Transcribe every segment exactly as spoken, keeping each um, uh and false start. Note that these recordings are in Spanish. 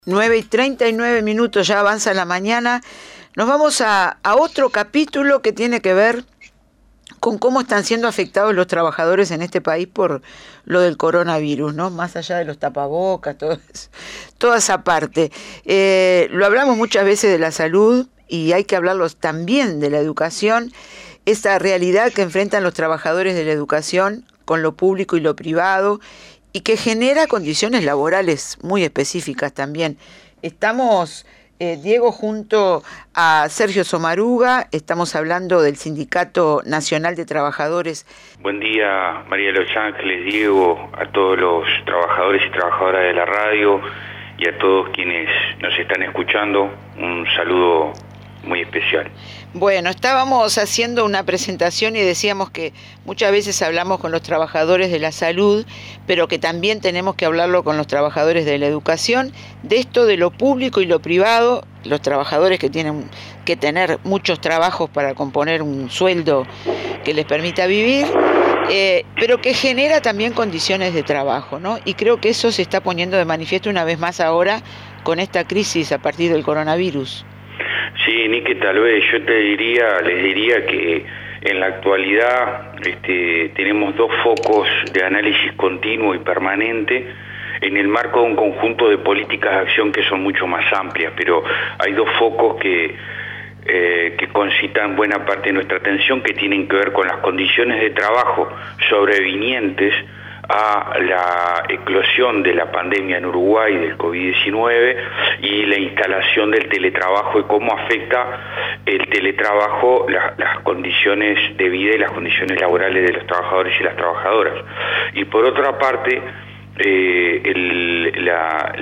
nueve y treinta y nueve minutos, ya avanza la mañana. Nos vamos a, a otro capítulo que tiene que ver con cómo están siendo afectados los trabajadores en este país por lo del coronavirus, ¿no? Más allá de los tapabocas, todo eso, toda esa parte. Eh, lo hablamos muchas veces de la salud y hay que hablarlo también de la educación, esta realidad que enfrentan los trabajadores de la educación con lo público y lo privado, y que genera condiciones laborales muy específicas también. Estamos, eh, Diego, junto a Sergio Somaruga, estamos hablando del Sindicato Nacional de Trabajadores. Buen día, María de los Ángeles, Diego, a todos los trabajadores y trabajadoras de la radio y a todos quienes nos están escuchando, un saludo muy especial. Bueno, estábamos haciendo una presentación y decíamos que muchas veces hablamos con los trabajadores de la salud, pero que también tenemos que hablarlo con los trabajadores de la educación, de esto de lo público y lo privado, los trabajadores que tienen que tener muchos trabajos para componer un sueldo que les permita vivir, eh, pero que genera también condiciones de trabajo, ¿no? Y creo que eso se está poniendo de manifiesto una vez más ahora con esta crisis a partir del coronavirus. Sí, Nike, tal vez yo te diría, les diría que en la actualidad este, tenemos dos focos de análisis continuo y permanente en el marco de un conjunto de políticas de acción que son mucho más amplias, pero hay dos focos que, eh, que concitan buena parte de nuestra atención, que tienen que ver con las condiciones de trabajo sobrevinientes a la eclosión de la pandemia en Uruguay del COVID diecinueve y la instalación del teletrabajo y cómo afecta el teletrabajo la, las condiciones de vida y las condiciones laborales de los trabajadores y las trabajadoras. Y por otra parte, eh, el, la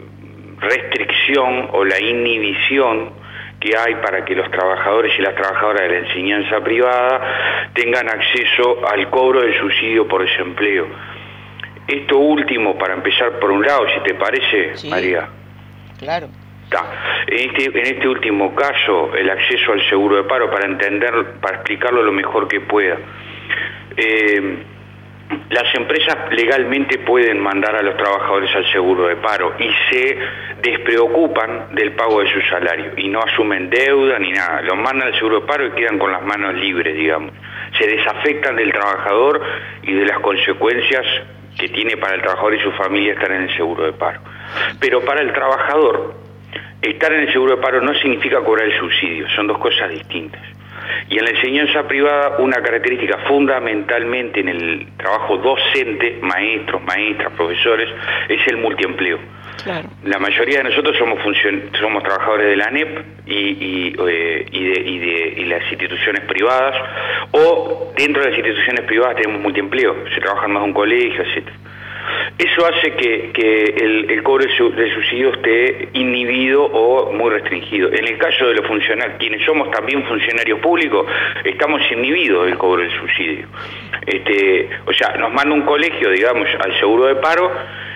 restricción o la inhibición que hay para que los trabajadores y las trabajadoras de la enseñanza privada tengan acceso al cobro del subsidio por desempleo. Esto último, para empezar por un lado, si te parece, sí, María. Claro. Está. En este, en este último caso, el acceso al seguro de paro, para entender, para explicarlo lo mejor que pueda. Eh, Las empresas legalmente pueden mandar a los trabajadores al seguro de paro y se despreocupan del pago de su salario y no asumen deuda ni nada. Los mandan al seguro de paro y quedan con las manos libres, digamos. Se desafectan del trabajador y de las consecuencias que tiene para el trabajador y su familia estar en el seguro de paro. Pero para el trabajador, estar en el seguro de paro no significa cobrar el subsidio, son dos cosas distintas. Y en la enseñanza privada, una característica fundamentalmente en el trabajo docente, maestros, maestras, profesores, es el multiempleo. Claro. La mayoría de nosotros somos funcion somos trabajadores de la A N E P y, y, eh, y, de, y, de, y las instituciones privadas, o dentro de las instituciones privadas tenemos multiempleo, se trabaja en más de un colegio, etcétera. Eso hace que, que el, el cobro del subsidio esté inhibido o muy restringido. En el caso de los funcionarios, quienes somos también funcionarios públicos, estamos inhibidos del cobro del subsidio. Este, o sea, nos manda un colegio, digamos, al seguro de paro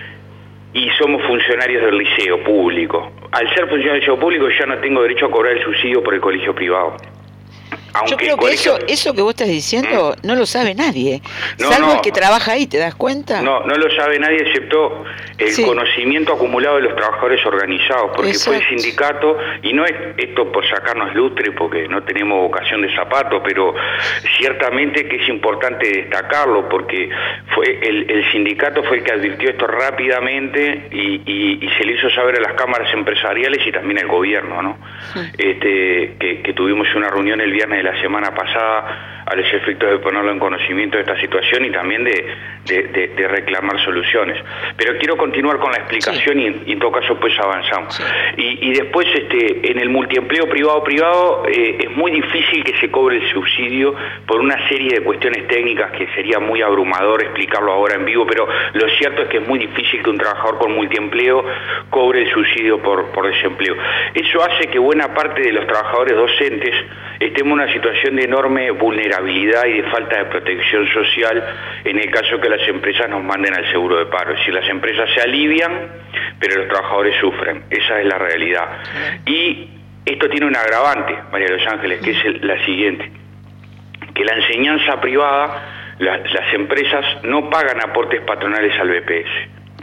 y somos funcionarios del liceo público. Al ser funcionario del liceo público ya no tengo derecho a cobrar el subsidio por el colegio privado. Aunque Yo creo que colegio... eso, eso que vos estás diciendo ¿Mm? no lo sabe nadie, no, salvo no, el que trabaja ahí, ¿te das cuenta? No, no lo sabe nadie excepto el sí. conocimiento acumulado de los trabajadores organizados, porque Exacto. fue el sindicato, y no es esto por sacarnos lustre, porque no tenemos vocación de zapato, pero ciertamente que es importante destacarlo, porque fue el, el sindicato fue el que advirtió esto rápidamente y, y, y se le hizo saber a las cámaras empresariales y también al gobierno, ¿no? Sí. Este, que, que tuvimos una reunión el viernes de la semana pasada a los efectos de ponerlo en conocimiento de esta situación y también de, de, de, de reclamar soluciones. Pero quiero continuar con la explicación, sí. y, y en todo caso pues avanzamos. Sí. Y, y después este, en el multiempleo privado-privado eh, es muy difícil que se cobre el subsidio por una serie de cuestiones técnicas que sería muy abrumador explicarlo ahora en vivo, pero lo cierto es que es muy difícil que un trabajador con multiempleo cobre el subsidio por, por desempleo. Eso hace que buena parte de los trabajadores docentes estemos en una situación de enorme vulnerabilidad y de falta de protección social en el caso que las empresas nos manden al seguro de paro. Es decir, las empresas se alivian, pero los trabajadores sufren. Esa es la realidad. Y esto tiene un agravante, María de los Ángeles, que es el, la siguiente, que la enseñanza privada, la, las empresas no pagan aportes patronales al B P S. ¿no?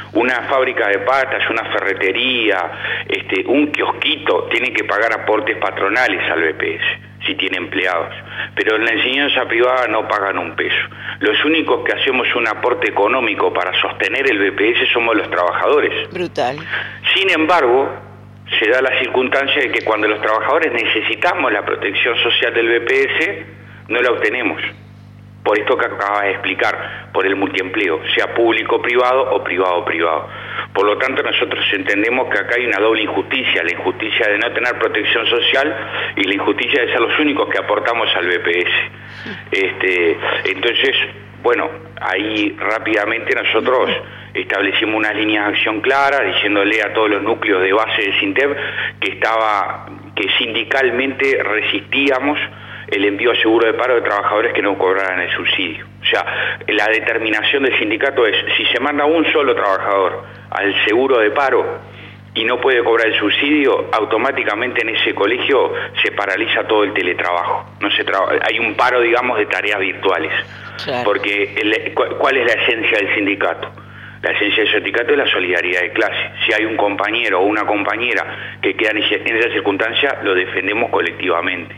Una fábrica de patas, una ferretería, este, un kiosquito, tienen que pagar aportes patronales al B P S, si tiene empleados. Pero en la enseñanza privada no pagan un peso. Los únicos que hacemos un aporte económico para sostener el B P S somos los trabajadores. Brutal. Sin embargo, se da la circunstancia de que cuando los trabajadores necesitamos la protección social del B P S, no la obtenemos. Por esto que acabas de explicar, por el multiempleo, sea público-privado o privado-privado. Por lo tanto, nosotros entendemos que acá hay una doble injusticia, la injusticia de no tener protección social y la injusticia de ser los únicos que aportamos al B P S. Este, entonces, bueno, ahí rápidamente nosotros establecimos unas líneas de acción claras, diciéndole a todos los núcleos de base de SINTEF que estaba, que sindicalmente resistíamos el envío a seguro de paro de trabajadores que no cobraran el subsidio. O sea, la determinación del sindicato es, si se manda un solo trabajador al seguro de paro y no puede cobrar el subsidio, automáticamente en ese colegio se paraliza todo el teletrabajo. No se traba, hay un paro, digamos, de tareas virtuales. Claro. Porque, el, ¿cuál es la esencia del sindicato? La esencia del sindicato es la solidaridad de clase. Si hay un compañero o una compañera que queda en esa circunstancia, lo defendemos colectivamente.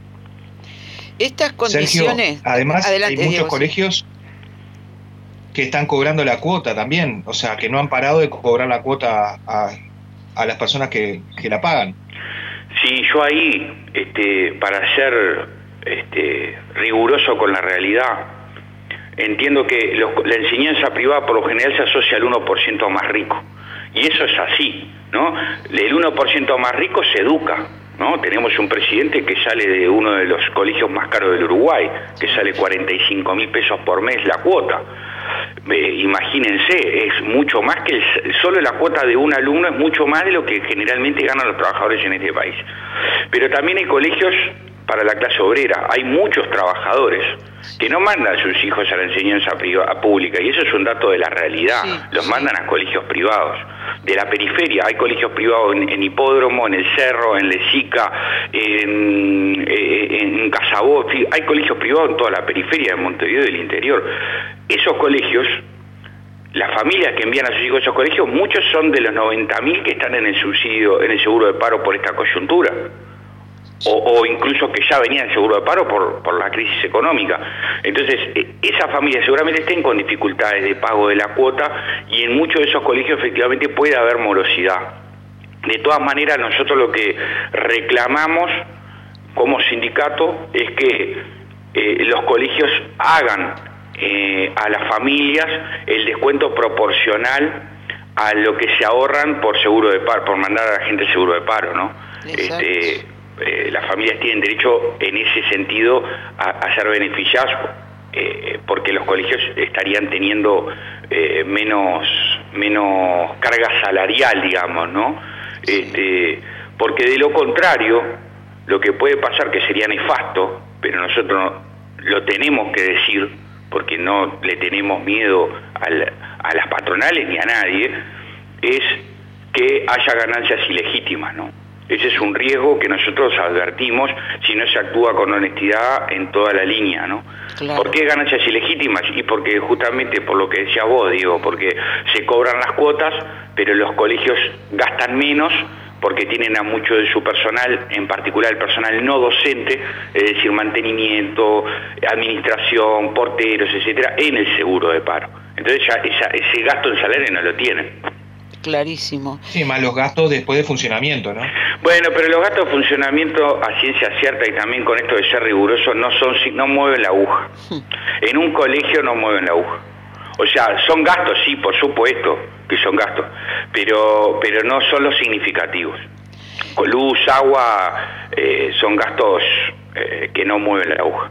Estas condiciones... Sergio, además adelante, hay muchos Diego, colegios que están cobrando la cuota también, o sea, que no han parado de cobrar la cuota a, a las personas que, que la pagan. Sí, yo ahí, este, para ser este, riguroso con la realidad, entiendo que los, la enseñanza privada por lo general se asocia al uno por ciento más rico, y eso es así, ¿no? El uno por ciento más rico se educa, ¿no? Tenemos un presidente que sale de uno de los colegios más caros del Uruguay, que sale cuarenta y cinco mil pesos por mes la cuota. Eh, imagínense, es mucho más que el, solo la cuota de un alumno es mucho más de lo que generalmente ganan los trabajadores en este país. Pero también hay colegios para la clase obrera, hay muchos trabajadores que no mandan a sus hijos a la enseñanza privada, pública, y eso es un dato de la realidad, sí, los sí. mandan a colegios privados. De la periferia, hay colegios privados en, en Hipódromo, en El Cerro, en Lezica, en, en, en Casabó, hay colegios privados en toda la periferia de Montevideo y del interior. Esos colegios, las familias que envían a sus hijos a esos colegios, muchos son de los noventa mil que están en el subsidio, en el seguro de paro por esta coyuntura. O, o incluso que ya venían en seguro de paro por, por la crisis económica. Entonces, esas familias seguramente estén con dificultades de pago de la cuota y en muchos de esos colegios efectivamente puede haber morosidad. De todas maneras, nosotros lo que reclamamos como sindicato es que eh, los colegios hagan eh, a las familias el descuento proporcional a lo que se ahorran por seguro de paro, por mandar a la gente al seguro de paro, ¿no? Este, Eh, las familias tienen derecho en ese sentido a, a ser beneficiadas eh, porque los colegios estarían teniendo eh, menos menos carga salarial, digamos, ¿no? Este, porque de lo contrario, lo que puede pasar, que sería nefasto, pero nosotros lo tenemos que decir porque no le tenemos miedo al, a las patronales ni a nadie, es que haya ganancias ilegítimas, ¿no? Ese es un riesgo que nosotros advertimos si no se actúa con honestidad en toda la línea, ¿no? Claro. ¿Por qué ganancias ilegítimas? Y porque justamente por lo que decías vos, Diego, porque se cobran las cuotas, pero los colegios gastan menos porque tienen a mucho de su personal, en particular el personal no docente, es decir, mantenimiento, administración, porteros, etcétera, en el seguro de paro. Entonces ya esa, ese gasto en salario no lo tienen. Clarísimo. Sí, más los gastos después de funcionamiento, ¿no? Bueno, pero los gastos de funcionamiento a ciencia cierta y también con esto de ser riguroso no son no mueven la aguja. En un colegio no mueven la aguja. O sea, son gastos, sí, por supuesto que son gastos, pero pero no son los significativos. Con luz, agua, eh, son gastos eh, que no mueven la aguja.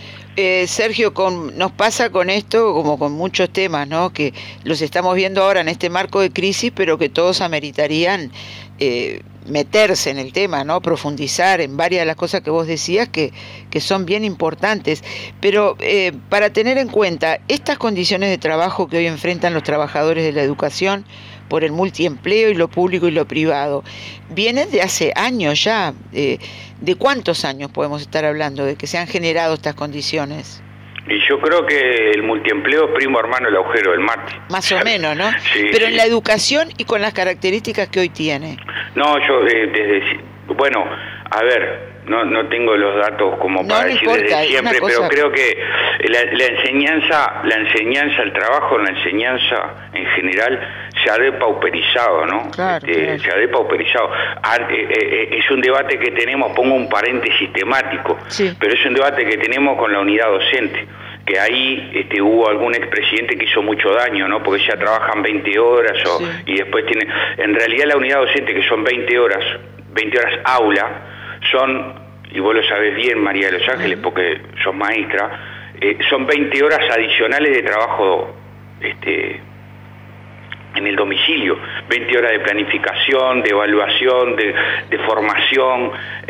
Eh, Sergio, con, nos pasa con esto como con muchos temas, ¿no? Que los estamos viendo ahora en este marco de crisis, pero que todos ameritarían eh, meterse en el tema, ¿no? Profundizar en varias de las cosas que vos decías que, que son bien importantes. Pero eh, para tener en cuenta estas condiciones de trabajo que hoy enfrentan los trabajadores de la educación por el multiempleo y lo público y lo privado, vienen de hace años ya. Eh, ¿De cuántos años podemos estar hablando de que se han generado estas condiciones? Y yo creo que el multiempleo es primo hermano del agujero del mate. Más o menos, ¿no? Sí, Pero sí. en la educación y con las características que hoy tiene. No, yo eh, desde... Bueno, a ver, no no tengo los datos como No, para no decir importa, desde siempre, cosa... pero creo que la, la enseñanza, la enseñanza, el trabajo en la enseñanza en general se ha depauperizado, ¿no? Claro, este, claro. Se ha depauperizado. Ah, eh, eh, es un debate que tenemos, pongo un paréntesis temático, sí. pero es un debate que tenemos con la unidad docente, que ahí este, hubo algún expresidente que hizo mucho daño, ¿no? Porque ya trabajan veinte horas o, sí. y después tienen... En realidad la unidad docente, que son veinte horas, veinte horas aula, son, y vos lo sabés bien, María de los Ángeles, porque sos maestra, eh, son veinte horas adicionales de trabajo este, en el domicilio, veinte horas de planificación, de evaluación, de, de formación,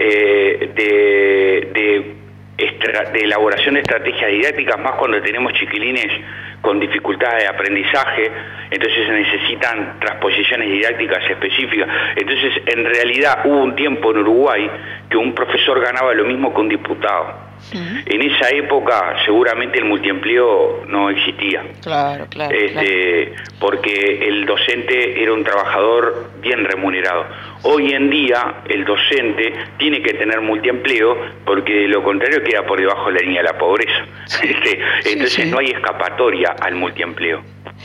eh, de... de de elaboración de estrategias didácticas, más cuando tenemos chiquilines con dificultades de aprendizaje, entonces se necesitan transposiciones didácticas específicas. Entonces, en realidad, hubo un tiempo en Uruguay que un profesor ganaba lo mismo que un diputado. Uh-huh. En esa época, seguramente el multiempleo no existía. Claro, claro, este, claro. Porque el docente era un trabajador bien remunerado. Hoy en día, el docente tiene que tener multiempleo, porque de lo contrario queda por debajo de la línea de la pobreza. Sí. Este, entonces sí, sí. no hay escapatoria al multiempleo.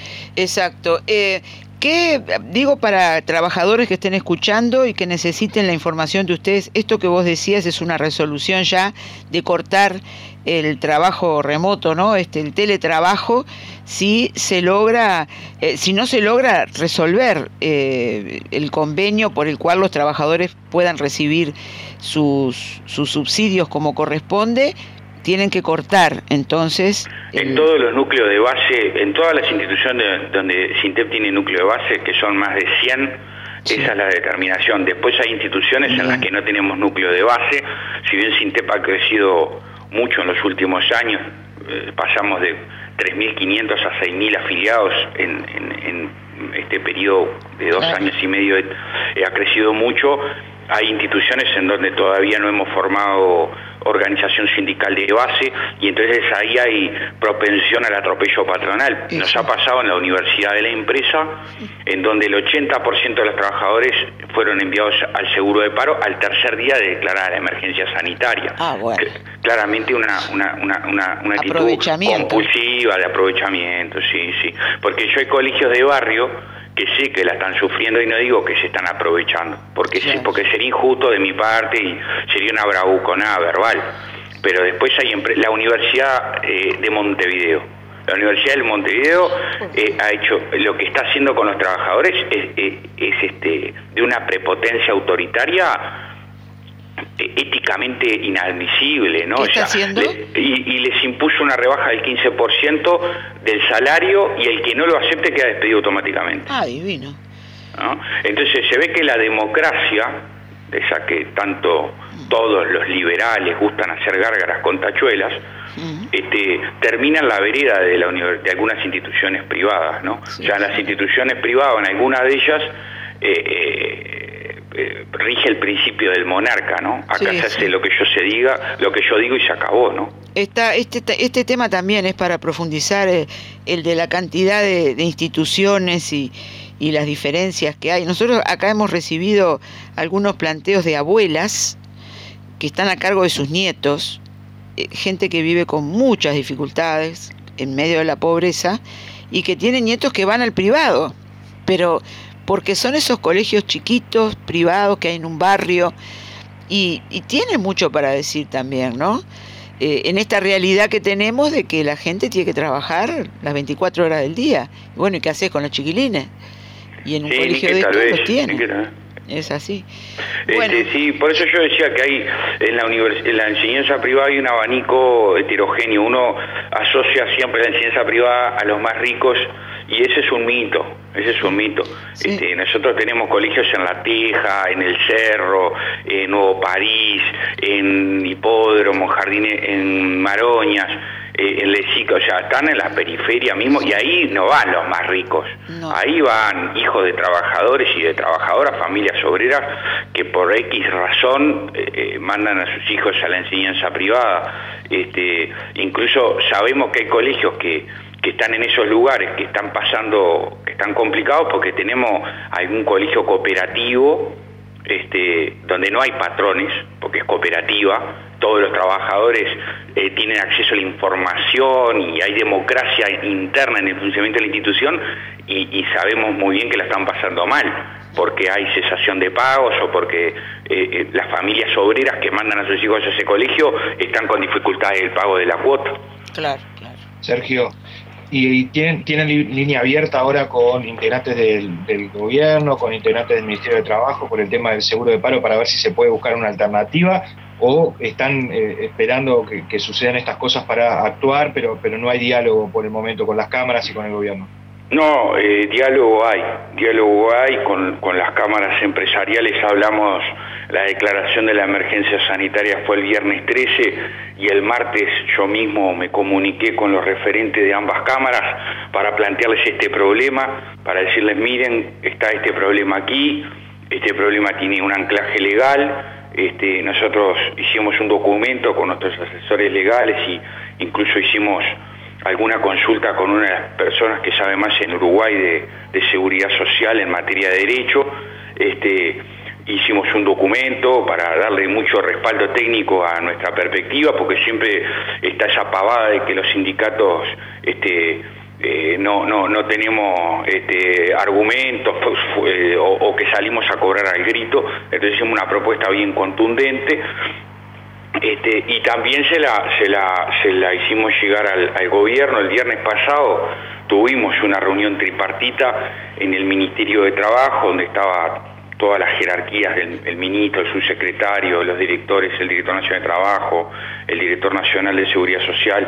Exacto. Eh, ¿Qué, digo, para trabajadores que estén escuchando y que necesiten la información de ustedes, esto que vos decías es una resolución ya de cortar el trabajo remoto, ¿no? Este, el teletrabajo, si se logra, eh, si no se logra resolver eh, el convenio por el cual los trabajadores puedan recibir sus, sus subsidios como corresponde, tienen que cortar, entonces... En el... todos los núcleos de base, en todas las instituciones donde SINTEP tiene núcleo de base, que son más de cien, sí. Esa es la determinación. Después hay instituciones Bien. en las que no tenemos núcleo de base, si bien SINTEP ha crecido mucho en los últimos años, eh, pasamos de tres mil quinientos a seis mil afiliados en, en, en este periodo de dos claro. años y medio, eh, ha crecido mucho. Hay instituciones en donde todavía no hemos formado organización sindical de base y entonces ahí hay propensión al atropello patronal. Eso. Nos ha pasado en la Universidad de la Empresa, en donde el ochenta por ciento de los trabajadores fueron enviados al seguro de paro al tercer día de declarada la emergencia sanitaria. Ah, bueno. Claramente una, una, una, una, una actitud compulsiva de aprovechamiento, sí, sí. Porque yo hay colegios de barrio que sé que la están sufriendo y no digo que se están aprovechando, porque sí, porque sería injusto de mi parte y sería una bravuconada verbal. Pero después hay la Universidad eh, de Montevideo. La Universidad de Montevideo eh, ha hecho lo que está haciendo con los trabajadores es, es, es este de una prepotencia autoritaria éticamente inadmisible, ¿no? ¿Qué está o sea, haciendo? Le, y, y les impuso una rebaja del quince por ciento del salario y el que no lo acepte queda despedido automáticamente. Ah, divino. ¿No? Entonces se ve que la democracia, de esa que tanto todos los liberales gustan hacer gárgaras con tachuelas, uh-huh. este, termina en la vereda de, la univers- de algunas instituciones privadas, ¿no? Sí, o sea, en las instituciones privadas, en algunas de ellas, eh, eh, Eh, rige el principio del monarca, ¿no? Acá sí, se hace sí. lo que yo se diga, lo que yo digo y se acabó, ¿no? Esta, este, este tema también es para profundizar el, el de la cantidad de, de instituciones y, y las diferencias que hay. Nosotros acá hemos recibido algunos planteos de abuelas que están a cargo de sus nietos, eh, gente que vive con muchas dificultades en medio de la pobreza y que tienen nietos que van al privado, pero porque son esos colegios chiquitos, privados, que hay en un barrio, y, y tiene mucho para decir también, ¿no? Eh, en esta realidad que tenemos de que la gente tiene que trabajar las veinticuatro horas del día. Bueno, ¿y qué haces con los chiquilines? Y en un sí, colegio de estos los tiene. Es así. Este, bueno. Sí, por eso yo decía que hay en la, univers- en la enseñanza privada hay un abanico heterogéneo. Uno asocia siempre la enseñanza privada a los más ricos y ese es un mito, ese es un mito. Sí. Este, nosotros tenemos colegios en La Teja, en El Cerro, en Nuevo París, en Hipódromo, Jardines, en Maroñas. eh, en Lesica, o sea, están en la periferia mismo, y ahí no van los más ricos, no. Ahí van hijos de trabajadores y de trabajadoras, familias obreras, que por X razón eh, eh, mandan a sus hijos a la enseñanza privada. Este, incluso sabemos que hay colegios que, que están en esos lugares, que están pasando, que están complicados, porque tenemos algún colegio cooperativo, este, donde no hay patrones, porque es cooperativa, todos los trabajadores eh, tienen acceso a la información y hay democracia interna en el funcionamiento de la institución, y, y sabemos muy bien que la están pasando mal, porque hay cesación de pagos o porque eh, eh, las familias obreras que mandan a sus hijos a ese colegio están con dificultades del pago de la cuota. Claro, claro. Sergio, ¿y tienen, tienen línea abierta ahora con integrantes del, del gobierno, con integrantes del Ministerio de Trabajo por el tema del seguro de paro para ver si se puede buscar una alternativa? ¿O están eh, esperando que, que sucedan estas cosas para actuar, pero, pero no hay diálogo por el momento con las cámaras y con el gobierno? No, eh, diálogo hay, diálogo hay con, con las cámaras empresariales. Hablamos, la declaración de la emergencia sanitaria fue el viernes trece, y el martes yo mismo me comuniqué con los referentes de ambas cámaras para plantearles este problema, para decirles, miren, está este problema aquí, este problema tiene un anclaje legal. Este, nosotros hicimos un documento con nuestros asesores legales y incluso hicimos alguna consulta con una de las personas que sabe más en Uruguay de, de seguridad social en materia de derecho. Este, hicimos un documento para darle mucho respaldo técnico a nuestra perspectiva, porque siempre está esa pavada de que los sindicatos este, eh, no, no, no tenemos este, argumentos eh, o, o que salimos a cobrar al grito. Entonces hicimos una propuesta bien contundente. Este, y también se la, se la, se la hicimos llegar al, al gobierno. El viernes pasado tuvimos una reunión tripartita en el Ministerio de Trabajo, donde estaba todas las jerarquías del el ministro, el subsecretario, los directores, el director nacional de Trabajo, el director nacional de Seguridad Social,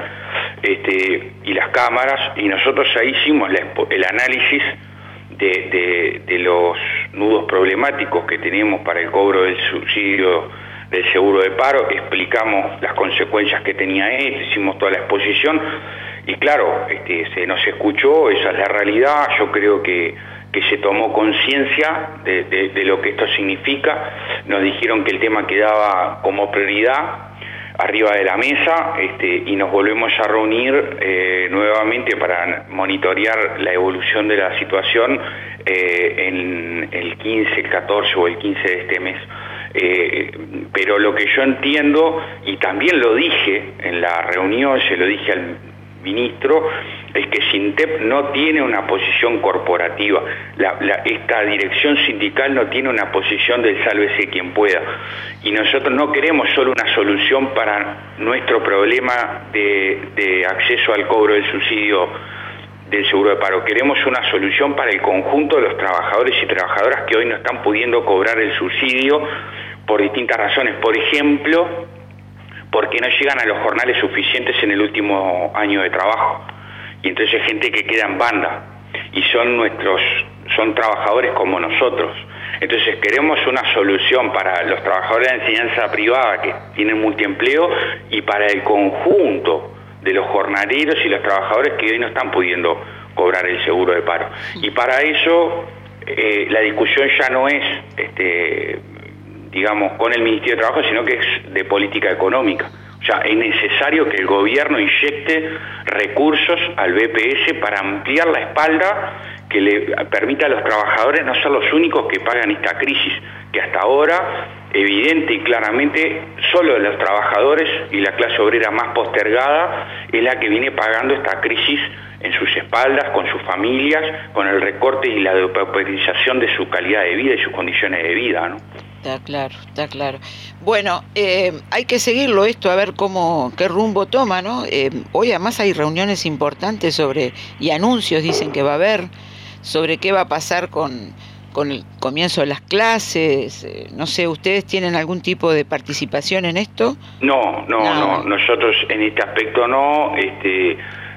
este, y las cámaras, y nosotros ahí hicimos la, el análisis de, de, de los nudos problemáticos que tenemos para el cobro del subsidio del seguro de paro, explicamos las consecuencias que tenía esto, hicimos toda la exposición, y claro, este, se nos escuchó, esa es la realidad. Yo creo que, que se tomó conciencia de, de, de lo que esto significa. Nos dijeron que el tema quedaba como prioridad arriba de la mesa, este, y nos volvemos a reunir eh, nuevamente para monitorear la evolución de la situación eh, en el quince, el catorce o el quince de este mes. Eh, pero lo que yo entiendo, y también lo dije en la reunión, se lo dije al ministro, es que SINTEP no tiene una posición corporativa. La, la, esta dirección sindical no tiene una posición del sálvese quien pueda. Y nosotros no queremos solo una solución para nuestro problema de, de acceso al cobro del subsidio del seguro de paro. Queremos una solución para el conjunto de los trabajadores y trabajadoras que hoy no están pudiendo cobrar el subsidio por distintas razones. Por ejemplo, porque no llegan a los jornales suficientes en el último año de trabajo. Y entonces hay gente que queda en banda. Y son nuestros, son trabajadores como nosotros. Entonces queremos una solución para los trabajadores de enseñanza privada que tienen multiempleo y para el conjunto de los jornaleros y los trabajadores que hoy no están pudiendo cobrar el seguro de paro. Y para eso eh, la discusión ya no es, este, digamos, con el Ministerio de Trabajo, sino que es de política económica. O sea, es necesario que el gobierno inyecte recursos al B P S para ampliar la espalda que le permita a los trabajadores no ser los únicos que pagan esta crisis, que hasta ahora, evidente y claramente, solo los trabajadores y la clase obrera más postergada es la que viene pagando esta crisis en sus espaldas, con sus familias, con el recorte y la depauperización de su calidad de vida y sus condiciones de vida, ¿no? Está claro, está claro. Bueno, eh, hay que seguirlo esto, a ver cómo, qué rumbo toma, ¿no? Eh, hoy además hay reuniones importantes sobre, y anuncios dicen que va a haber, sobre qué va a pasar con, con el comienzo de las clases. Eh, no sé, ¿ustedes tienen algún tipo de participación en esto? No, no, no, no. Nosotros en este aspecto no. Este,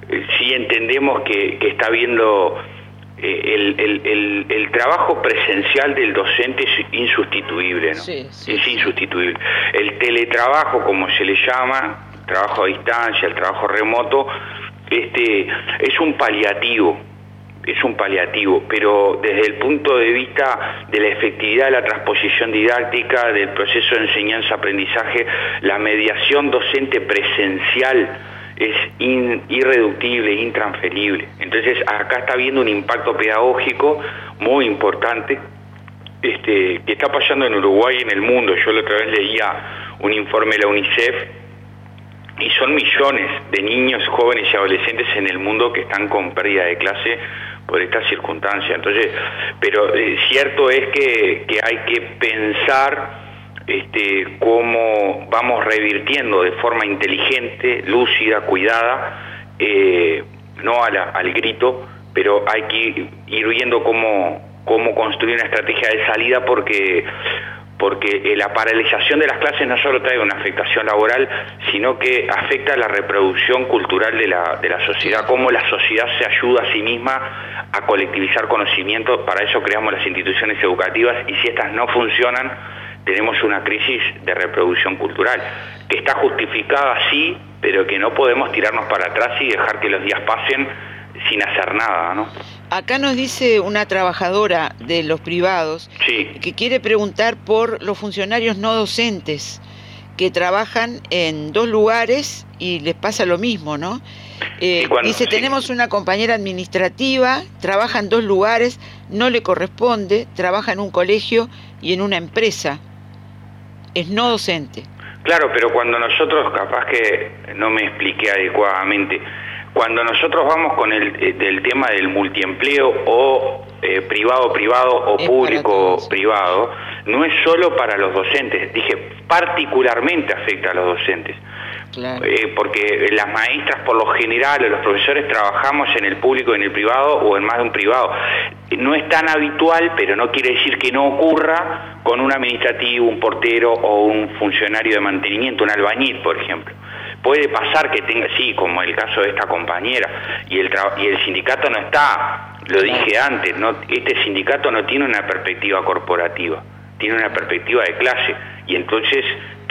sí entendemos que, que está habiendo... El, el, el, el trabajo presencial del docente es insustituible, ¿no? Sí, sí, es insustituible. El teletrabajo, como se le llama, trabajo a distancia, el trabajo remoto, este, es un paliativo, es un paliativo, pero desde el punto de vista de la efectividad de la transposición didáctica, del proceso de enseñanza-aprendizaje, la mediación docente presencial es in, irreductible, intransferible. Entonces acá está habiendo un impacto pedagógico muy importante, este, que está pasando en Uruguay y en el mundo. Yo la otra vez leía un informe de la UNICEF, y son millones de niños, jóvenes y adolescentes en el mundo que están con pérdida de clase por esta circunstancia. Entonces, pero eh, cierto es que, que hay que pensar este, cómo vamos revirtiendo de forma inteligente, lúcida, cuidada, eh, no a la, al grito, pero hay que ir viendo cómo, cómo construir una estrategia de salida, porque porque la paralización de las clases no solo trae una afectación laboral, sino que afecta a la reproducción cultural de la, de la sociedad, cómo la sociedad se ayuda a sí misma a colectivizar conocimiento. Para eso creamos las instituciones educativas, y si estas no funcionan, tenemos una crisis de reproducción cultural, que está justificada sí, pero que no podemos tirarnos para atrás y dejar que los días pasen sin hacer nada, ¿no? Acá nos dice una trabajadora de los privados, sí, que quiere preguntar por los funcionarios no docentes que trabajan en dos lugares y les pasa lo mismo, ¿no? Eh, cuando, dice, sí. tenemos una compañera administrativa, trabaja en dos lugares, no le corresponde, trabaja en un colegio y en una empresa, es no docente. Claro, pero cuando nosotros, capaz que no me expliqué adecuadamente, cuando nosotros vamos con el del tema del multiempleo o eh, privado-privado o público-privado, no es solo para los docentes, dije, particularmente afecta a los docentes. Claro. Eh, porque las maestras por lo general, los profesores trabajamos en el público y en el privado o en más de un privado. No es tan habitual, pero no quiere decir que no ocurra con un administrativo, un portero o un funcionario de mantenimiento, un albañil, por ejemplo. Puede pasar que tenga, sí, como el caso de esta compañera, y el y el sindicato no está, lo dije antes, no, este sindicato no tiene una perspectiva corporativa, tiene una perspectiva de clase, y entonces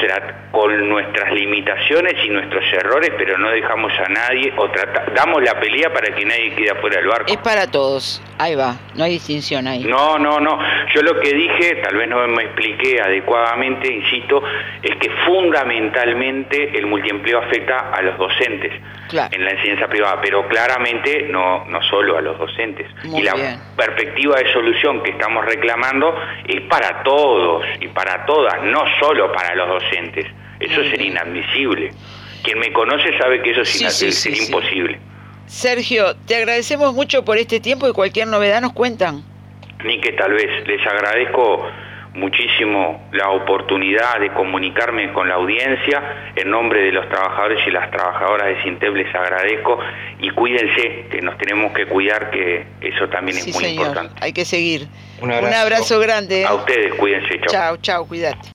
con nuestras limitaciones y nuestros errores, pero no dejamos a nadie, o trata, damos la pelea para que nadie quede afuera del barco. Es para todos, ahí va, no hay distinción ahí. No, no, no, yo lo que dije, tal vez no me expliqué adecuadamente, insisto, es que fundamentalmente el multiempleo afecta a los docentes, claro, en la enseñanza privada, pero claramente no, no solo a los docentes. Muy y la bien. perspectiva de solución que estamos reclamando es para todos y para todas, no solo para los docentes. Eso Muy sería bien. Inadmisible. Quien me conoce sabe que eso sí, es sí, sería sí, imposible. Sí. Sergio, te agradecemos mucho por este tiempo, y cualquier novedad nos cuentan. Ni que tal vez, les agradezco muchísimo la oportunidad de comunicarme con la audiencia. En nombre de los trabajadores y las trabajadoras de SINTEF les agradezco, y cuídense, que nos tenemos que cuidar, que eso también es sí, muy señor. importante. Hay que seguir. Un abrazo, Un abrazo grande. A ustedes, cuídense, chao. Chao, chao, cuídate.